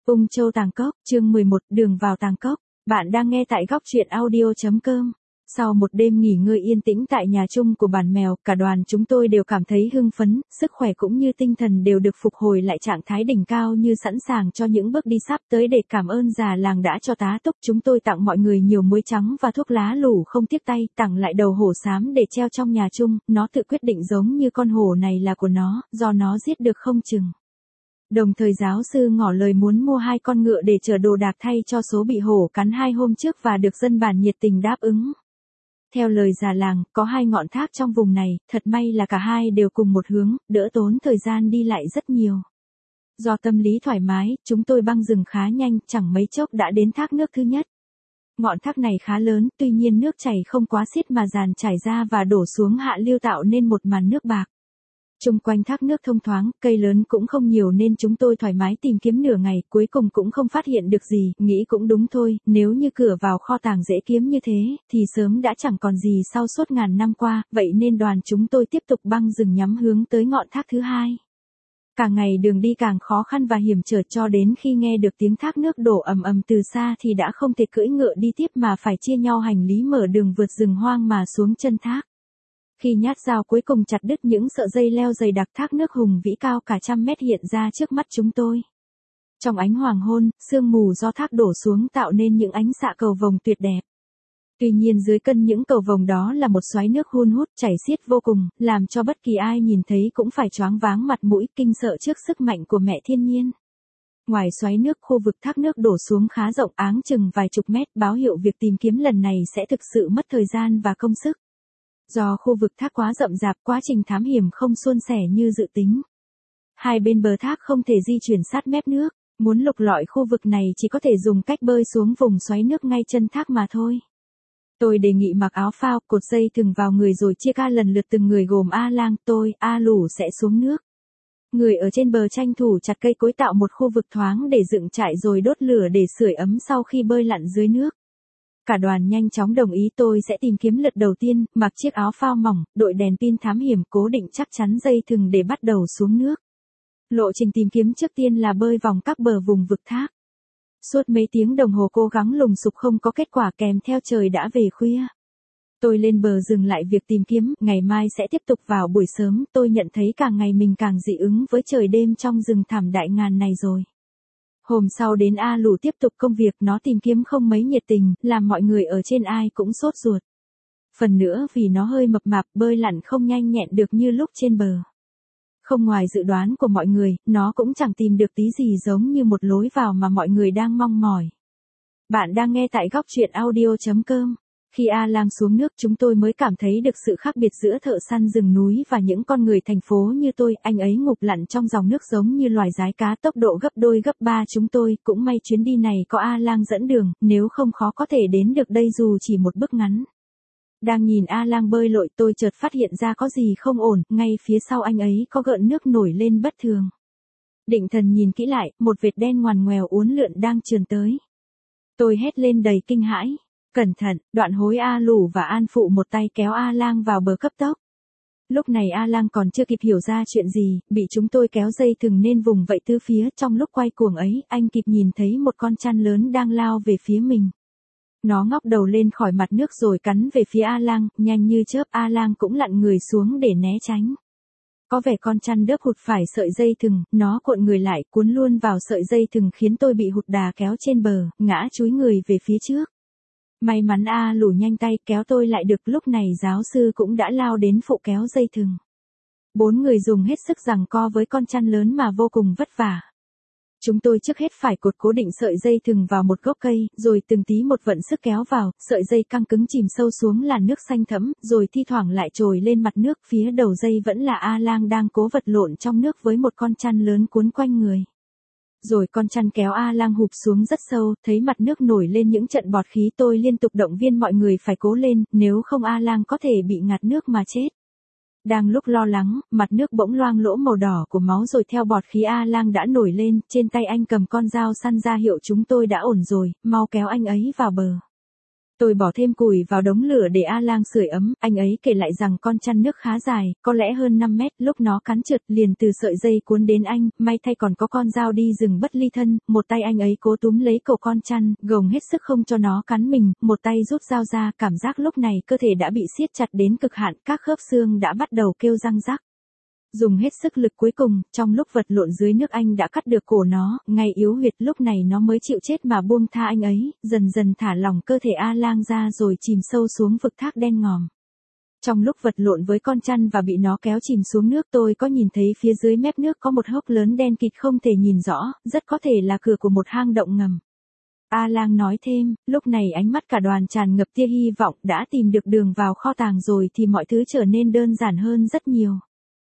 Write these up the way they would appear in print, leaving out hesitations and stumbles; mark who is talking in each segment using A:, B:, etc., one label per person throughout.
A: Ung Châu Tàng Cốc, chương 11, đường vào Tàng Cốc. Bạn đang nghe tại góc truyện audio.com. Sau một đêm nghỉ ngơi yên tĩnh tại nhà chung của bản mèo, cả đoàn chúng tôi đều cảm thấy hưng phấn, sức khỏe cũng như tinh thần đều được phục hồi lại trạng thái đỉnh cao như sẵn sàng cho những bước đi sắp tới. Để cảm ơn già làng đã cho tá túc, chúng tôi tặng mọi người nhiều muối trắng và thuốc lá lủ không tiếc tay, tặng lại đầu hổ xám để treo trong nhà chung, nó tự quyết định giống như con hổ này là của nó, do nó giết được không chừng. Đồng thời giáo sư ngỏ lời muốn mua 2 con ngựa để chở đồ đạc thay cho số bị hổ cắn 2 hôm trước và được dân bản nhiệt tình đáp ứng. Theo lời già làng, có 2 ngọn thác trong vùng này, thật may là cả hai đều cùng một hướng, đỡ tốn thời gian đi lại rất nhiều. Do tâm lý thoải mái, chúng tôi băng rừng khá nhanh, chẳng mấy chốc đã đến thác nước thứ nhất. Ngọn thác này khá lớn, tuy nhiên nước chảy không quá xiết mà dàn trải ra và đổ xuống hạ lưu tạo nên một màn nước bạc. Chung quanh thác nước thông thoáng, cây lớn cũng không nhiều nên chúng tôi thoải mái tìm kiếm nửa ngày, cuối cùng cũng không phát hiện được gì, nghĩ cũng đúng thôi, nếu như cửa vào kho tàng dễ kiếm như thế, thì sớm đã chẳng còn gì sau suốt ngàn năm qua, vậy nên đoàn chúng tôi tiếp tục băng rừng nhắm hướng tới ngọn thác thứ hai. Càng ngày đường đi càng khó khăn và hiểm trở cho đến khi nghe được tiếng thác nước đổ ầm ầm từ xa thì đã không thể cưỡi ngựa đi tiếp mà phải chia nhau hành lý mở đường vượt rừng hoang mà xuống chân thác. Khi nhát dao cuối cùng chặt đứt những sợi dây leo dày đặc, thác nước hùng vĩ cao cả trăm mét hiện ra trước mắt chúng tôi. Trong ánh hoàng hôn, sương mù do thác đổ xuống tạo nên những ánh xạ cầu vồng tuyệt đẹp. Tuy nhiên dưới cân những cầu vồng đó là một xoáy nước hun hút chảy xiết vô cùng, làm cho bất kỳ ai nhìn thấy cũng phải choáng váng mặt mũi, kinh sợ trước sức mạnh của mẹ thiên nhiên. Ngoài xoáy nước, khu vực thác nước đổ xuống khá rộng, áng chừng vài chục mét, báo hiệu việc tìm kiếm lần này sẽ thực sự mất thời gian và công sức. Do khu vực thác quá rậm rạp, quá trình thám hiểm không suôn sẻ như dự tính. Hai bên bờ thác không thể di chuyển sát mép nước, muốn lục lọi khu vực này chỉ có thể dùng cách bơi xuống vùng xoáy nước ngay chân thác mà thôi. Tôi đề nghị mặc áo phao, cột dây thừng vào người rồi chia ca lần lượt từng người gồm A Lang, tôi, A Lù sẽ xuống nước. Người ở trên bờ tranh thủ chặt cây cối tạo một khu vực thoáng để dựng trại rồi đốt lửa để sưởi ấm sau khi bơi lặn dưới nước. Cả đoàn nhanh chóng đồng ý tôi sẽ tìm kiếm lượt đầu tiên, mặc chiếc áo phao mỏng, đội đèn pin thám hiểm cố định chắc chắn dây thừng để bắt đầu xuống nước. Lộ trình tìm kiếm trước tiên là bơi vòng các bờ vùng vực thác. Suốt mấy tiếng đồng hồ cố gắng lùng sục không có kết quả, kèm theo trời đã về khuya. Tôi lên bờ dừng lại việc tìm kiếm, ngày mai sẽ tiếp tục vào buổi sớm. Tôi nhận thấy càng ngày mình càng dị ứng với trời đêm trong rừng thẳm đại ngàn này rồi. Hôm sau đến A Lù tiếp tục công việc, nó tìm kiếm không mấy nhiệt tình, làm mọi người ở trên ai cũng sốt ruột. Phần nữa vì nó hơi mập mạp, bơi lặn không nhanh nhẹn được như lúc trên bờ. Không ngoài dự đoán của mọi người, nó cũng chẳng tìm được tí gì giống như một lối vào mà mọi người đang mong mỏi. Bạn đang nghe tại góc truyện audio.com. Khi A Lang xuống nước chúng tôi mới cảm thấy được sự khác biệt giữa thợ săn rừng núi và những con người thành phố như tôi. Anh ấy ngụp lặn trong dòng nước giống như loài dái cá, tốc độ gấp đôi gấp ba chúng tôi. Cũng may chuyến đi này có A Lang dẫn đường, nếu không khó có thể đến được đây dù chỉ một bước ngắn. Đang nhìn A Lang bơi lội tôi chợt phát hiện ra có gì không ổn, ngay phía sau anh ấy có gợn nước nổi lên bất thường. Định thần nhìn kỹ lại, một vệt đen ngoằn ngoèo uốn lượn đang trườn tới. Tôi hét lên đầy kinh hãi. Cẩn thận, đoạn hối A Lù và An Phụ một tay kéo A Lang vào bờ cấp tốc. Lúc này A Lang còn chưa kịp hiểu ra chuyện gì, bị chúng tôi kéo dây thừng nên vùng vẫy tứ phía. Trong lúc quay cuồng ấy, anh kịp nhìn thấy một con trăn lớn đang lao về phía mình. Nó ngóc đầu lên khỏi mặt nước rồi cắn về phía A Lang, nhanh như chớp A Lang cũng lặn người xuống để né tránh. Có vẻ con trăn đớp hụt phải sợi dây thừng, nó cuộn người lại cuốn luôn vào sợi dây thừng khiến tôi bị hụt đà kéo trên bờ, ngã chúi người về phía trước. May mắn A Lù nhanh tay kéo tôi lại được, lúc này giáo sư cũng đã lao đến phụ kéo dây thừng. 4 người dùng hết sức giằng co với con trăn lớn mà vô cùng vất vả. Chúng tôi trước hết phải cột cố định sợi dây thừng vào một gốc cây, rồi từng tí một vận sức kéo vào, sợi dây căng cứng chìm sâu xuống làn nước xanh thẫm, rồi thi thoảng lại trồi lên mặt nước. Phía đầu dây vẫn là A Lang đang cố vật lộn trong nước với một con trăn lớn cuốn quanh người. Rồi con trăn kéo A Lang hụp xuống rất sâu, thấy mặt nước nổi lên những trận bọt khí, tôi liên tục động viên mọi người phải cố lên, nếu không A Lang có thể bị ngạt nước mà chết. Đang lúc lo lắng, mặt nước bỗng loang lỗ màu đỏ của máu rồi theo bọt khí A Lang đã nổi lên, trên tay anh cầm con dao săn ra hiệu chúng tôi đã ổn rồi, mau kéo anh ấy vào bờ. Tôi bỏ thêm củi vào đống lửa để A Lang sưởi ấm, anh ấy kể lại rằng con chăn nước khá dài, có lẽ hơn 5 mét, lúc nó cắn trượt liền từ sợi dây cuốn đến anh, may thay còn có con dao đi rừng bất ly thân, một tay anh ấy cố túm lấy cổ con chăn, gồng hết sức không cho nó cắn mình, một tay rút dao ra, cảm giác lúc này cơ thể đã bị siết chặt đến cực hạn, các khớp xương đã bắt đầu kêu răng rắc. Dùng hết sức lực cuối cùng, trong lúc vật lộn dưới nước anh đã cắt được cổ nó, ngay yếu huyệt lúc này nó mới chịu chết mà buông tha anh ấy, dần dần thả lỏng cơ thể A Lang ra rồi chìm sâu xuống vực thác đen ngòm. Trong lúc vật lộn với con chăn và bị nó kéo chìm xuống nước tôi có nhìn thấy phía dưới mép nước có một hốc lớn đen kịt không thể nhìn rõ, rất có thể là cửa của một hang động ngầm. A Lang nói thêm, lúc này ánh mắt cả đoàn tràn ngập tia hy vọng, đã tìm được đường vào kho tàng rồi thì mọi thứ trở nên đơn giản hơn rất nhiều.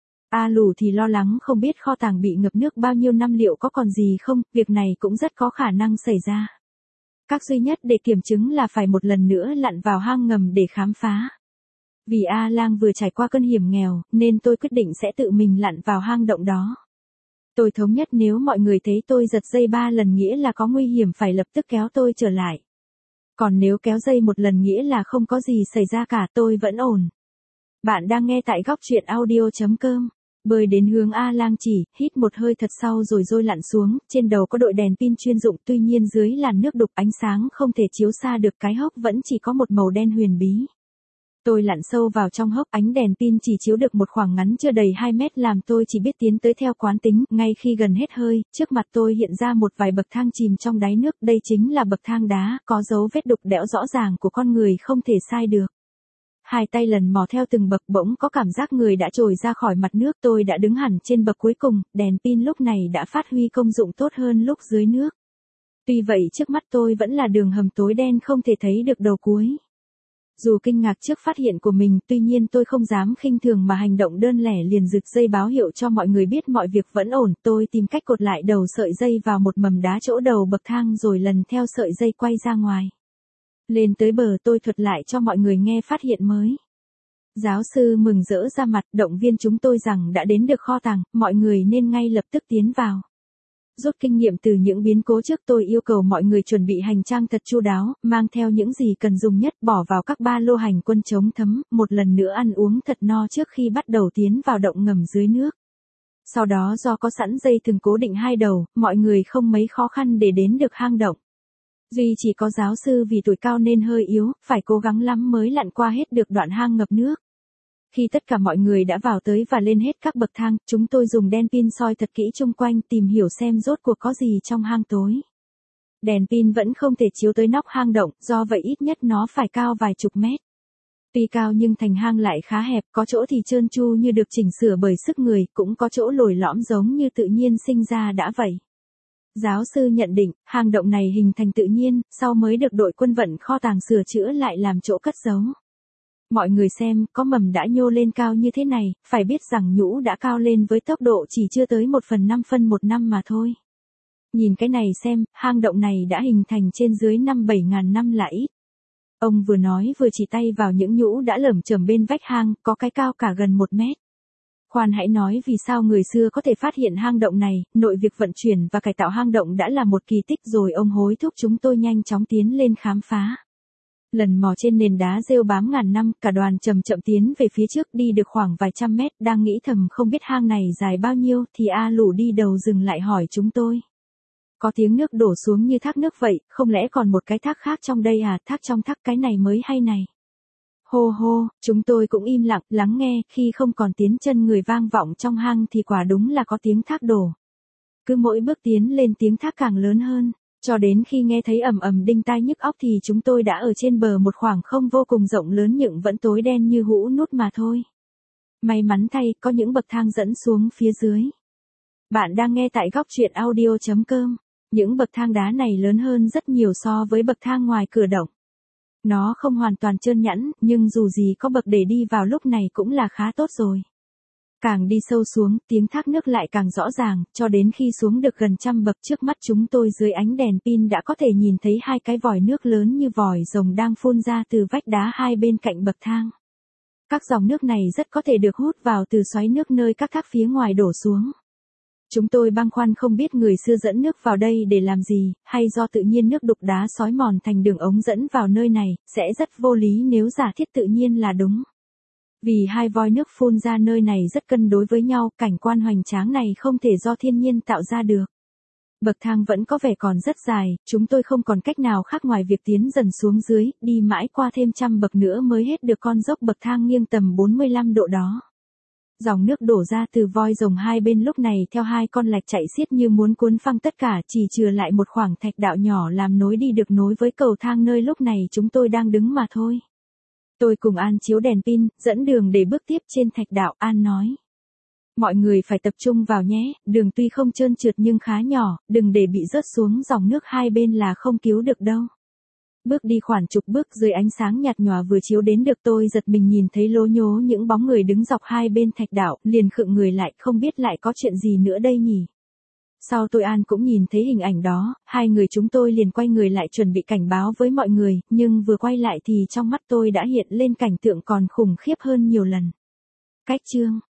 A: A Lù thì lo lắng không biết kho tàng bị ngập nước bao nhiêu năm liệu có còn gì không, việc này cũng rất có khả năng xảy ra. Cách duy nhất để kiểm chứng là phải một lần nữa lặn vào hang ngầm để khám phá. Vì A Lang vừa trải qua cơn hiểm nghèo, nên tôi quyết định sẽ tự mình lặn vào hang động đó. Tôi thống nhất nếu mọi người thấy tôi giật dây 3 lần nghĩa là có nguy hiểm phải lập tức kéo tôi trở lại. Còn nếu kéo dây một lần nghĩa là không có gì xảy ra cả, tôi vẫn ổn. Bạn đang nghe tại góc truyện audio.com. Bơi đến hướng A Lang chỉ, hít một hơi thật sâu rồi lặn xuống, trên đầu có đội đèn pin chuyên dụng, tuy nhiên dưới làn nước đục ánh sáng không thể chiếu xa được, cái hốc vẫn chỉ có một màu đen huyền bí. Tôi lặn sâu vào trong hốc, ánh đèn pin chỉ chiếu được một khoảng ngắn chưa đầy 2 mét làm tôi chỉ biết tiến tới theo quán tính, ngay khi gần hết hơi, trước mặt tôi hiện ra một vài bậc thang chìm trong đáy nước, đây chính là bậc thang đá, có dấu vết đục đẽo rõ ràng của con người không thể sai được. Hai tay lần mò theo từng bậc bỗng có cảm giác người đã trồi ra khỏi mặt nước, tôi đã đứng hẳn trên bậc cuối cùng, đèn pin lúc này đã phát huy công dụng tốt hơn lúc dưới nước. Tuy vậy trước mắt tôi vẫn là đường hầm tối đen không thể thấy được đầu cuối. Dù kinh ngạc trước phát hiện của mình, tuy nhiên tôi không dám khinh thường mà hành động đơn lẻ liền giật dây báo hiệu cho mọi người biết mọi việc vẫn ổn, tôi tìm cách cột lại đầu sợi dây vào một mầm đá chỗ đầu bậc thang rồi lần theo sợi dây quay ra ngoài. Lên tới bờ tôi thuật lại cho mọi người nghe phát hiện mới. Giáo sư mừng rỡ ra mặt, động viên chúng tôi rằng đã đến được kho tàng, mọi người nên ngay lập tức tiến vào. Rút kinh nghiệm từ những biến cố trước tôi yêu cầu mọi người chuẩn bị hành trang thật chu đáo, mang theo những gì cần dùng nhất bỏ vào các ba lô hành quân chống thấm, một lần nữa ăn uống thật no trước khi bắt đầu tiến vào động ngầm dưới nước. Sau đó do có sẵn dây thừng cố định hai đầu, mọi người không mấy khó khăn để đến được hang động. Duy chỉ có giáo sư vì tuổi cao nên hơi yếu, phải cố gắng lắm mới lặn qua hết được đoạn hang ngập nước. Khi tất cả mọi người đã vào tới và lên hết các bậc thang, chúng tôi dùng đèn pin soi thật kỹ chung quanh tìm hiểu xem rốt cuộc có gì trong hang tối. Đèn pin vẫn không thể chiếu tới nóc hang động, do vậy ít nhất nó phải cao vài chục mét. Tuy cao nhưng thành hang lại khá hẹp, có chỗ thì trơn tru như được chỉnh sửa bởi sức người, cũng có chỗ lồi lõm giống như tự nhiên sinh ra đã vậy. Giáo sư nhận định, hang động này hình thành tự nhiên, sau mới được đội quân vận kho tàng sửa chữa lại làm chỗ cất giấu. Mọi người xem, có mầm đã nhô lên cao như thế này, phải biết rằng nhũ đã cao lên với tốc độ chỉ chưa tới 1/5 phân một năm mà thôi. Nhìn cái này xem, hang động này đã hình thành trên dưới 5-7 ngàn năm là ít. Ông vừa nói vừa chỉ tay vào những nhũ đã lởm chởm bên vách hang, có cái cao cả gần 1 mét. Khoan hãy nói vì sao người xưa có thể phát hiện hang động này, nội việc vận chuyển và cải tạo hang động đã là một kỳ tích rồi ông hối thúc chúng tôi nhanh chóng tiến lên khám phá. Lần mò trên nền đá rêu bám ngàn năm, cả đoàn chậm chậm tiến về phía trước đi được khoảng vài trăm mét, đang nghĩ thầm không biết hang này dài bao nhiêu thì A Lù đi đầu dừng lại hỏi chúng tôi. Có tiếng nước đổ xuống như thác nước vậy, không lẽ còn một cái thác khác trong đây à, thác trong thác cái này mới hay này. Hô hô, chúng tôi cũng im lặng, lắng nghe, khi không còn tiếng chân người vang vọng trong hang thì quả đúng là có tiếng thác đổ. Cứ mỗi bước tiến lên tiếng thác càng lớn hơn, cho đến khi nghe thấy ầm ầm đinh tai nhức óc thì chúng tôi đã ở trên bờ một khoảng không vô cùng rộng lớn nhưng vẫn tối đen như hũ nút mà thôi. May mắn thay, có những bậc thang dẫn xuống phía dưới. Bạn đang nghe tại góc truyện audio.com. Những bậc thang đá này lớn hơn rất nhiều so với bậc thang ngoài cửa động. Nó không hoàn toàn trơn nhẵn, nhưng dù gì có bậc để đi vào lúc này cũng là khá tốt rồi. Càng đi sâu xuống, tiếng thác nước lại càng rõ ràng, cho đến khi xuống được gần trăm bậc trước mắt chúng tôi dưới ánh đèn pin đã có thể nhìn thấy hai cái vòi nước lớn như vòi rồng đang phun ra từ vách đá hai bên cạnh bậc thang. Các dòng nước này rất có thể được hút vào từ xoáy nước nơi các thác phía ngoài đổ xuống. Chúng tôi băn khoăn không biết người xưa dẫn nước vào đây để làm gì, hay do tự nhiên nước đục đá xói mòn thành đường ống dẫn vào nơi này, sẽ rất vô lý nếu giả thiết tự nhiên là đúng. Vì hai vòi nước phun ra nơi này rất cân đối với nhau, cảnh quan hoành tráng này không thể do thiên nhiên tạo ra được. Bậc thang vẫn có vẻ còn rất dài, chúng tôi không còn cách nào khác ngoài việc tiến dần xuống dưới, đi mãi qua thêm trăm bậc nữa mới hết được con dốc bậc thang nghiêng tầm 45 độ đó. Dòng nước đổ ra từ voi rồng hai bên lúc này theo hai con lạch chạy xiết như muốn cuốn phăng tất cả, chỉ chừa lại một khoảng thạch đạo nhỏ làm nối đi được nối với cầu thang nơi lúc này chúng tôi đang đứng mà thôi. Tôi cùng An chiếu đèn pin, dẫn đường để bước tiếp trên thạch đạo. An nói: mọi người phải tập trung vào nhé, đường tuy không trơn trượt nhưng khá nhỏ, đừng để bị rớt xuống dòng nước hai bên là không cứu được đâu. Bước đi khoảng chục bước dưới ánh sáng nhạt nhòa vừa chiếu đến được tôi giật mình nhìn thấy lố nhố những bóng người đứng dọc hai bên thạch đạo, liền khựng người lại, không biết lại có chuyện gì nữa đây nhỉ. Sau tôi An cũng nhìn thấy hình ảnh đó, hai người chúng tôi liền quay người lại chuẩn bị cảnh báo với mọi người, nhưng vừa quay lại thì trong mắt tôi đã hiện lên cảnh tượng còn khủng khiếp hơn nhiều lần. Cách chương